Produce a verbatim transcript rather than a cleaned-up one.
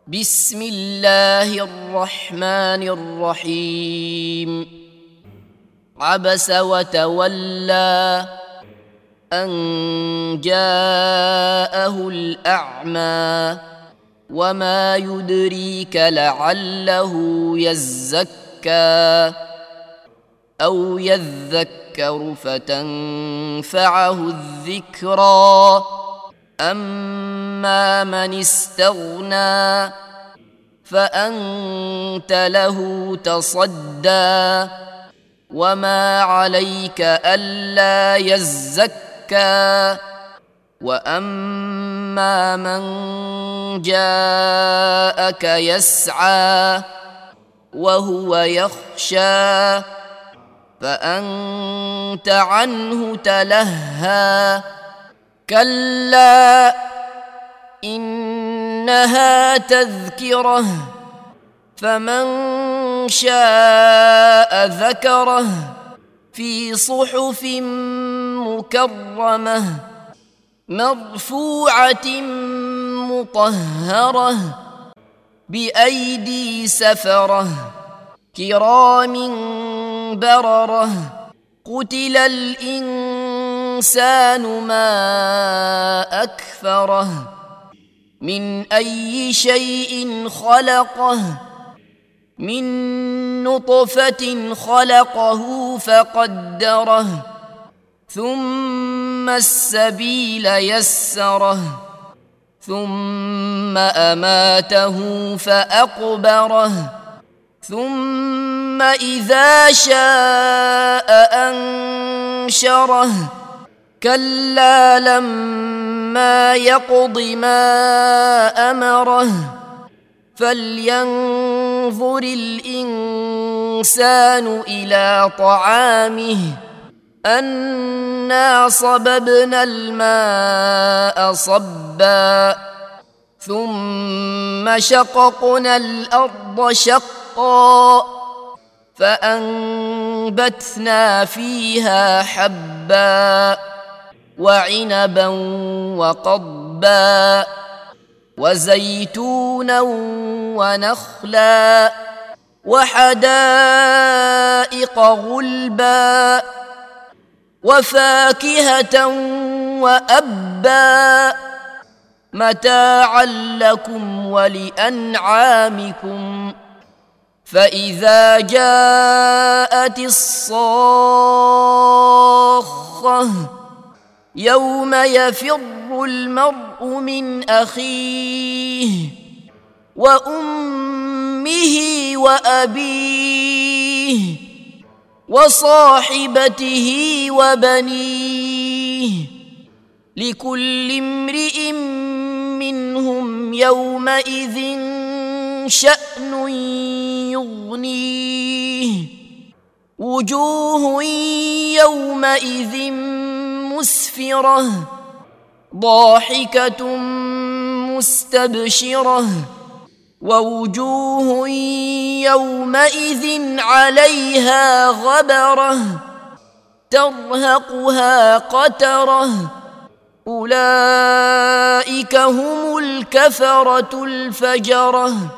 بسم الله الرحمن الرحيم عبس وتولى أن جاءه الأعمى وما يدريك لعله يزكى أو يذكر فتنفعه الذكرى أما من استغنى فأنت له تصدى وما عليك ألا يزكى وأما من جاءك يسعى وهو يخشى فأنت عنه تلهى كلا إنها تذكرة فمن شاء ذكره في صحف مكرمة مرفوعة مطهرة بأيدي سفرة كرام بررة قتل الإنسان ما أكفره من أي شيء خلقه من نطفة خلقه فقدره ثم السبيل يسره ثم أماته فأقبره ثم إذا شاء أنشره كلا لما يقض ما أمره فلينظر الإنسان إلى طعامه أنا صببنا الماء صبا ثم شققنا الأرض شقا فأنبتنا فيها حبا وعنبا وقضبا وزيتونا ونخلا وحدائق غلبا وفاكهة وأبا متاعا لكم ولأنعامكم فإذا جاءت الصاخة يوم يفر المرء من أخيه وأمه وأبيه وصاحبته وبنيه لكل امرئ منهم يومئذ شأن يغنيه وجوه يومئذ مسفرة ضاحكة مستبشرة ووجوه يومئذ عليها غبرة ترهقها قترة أولئك هم الكفرة الفجرة.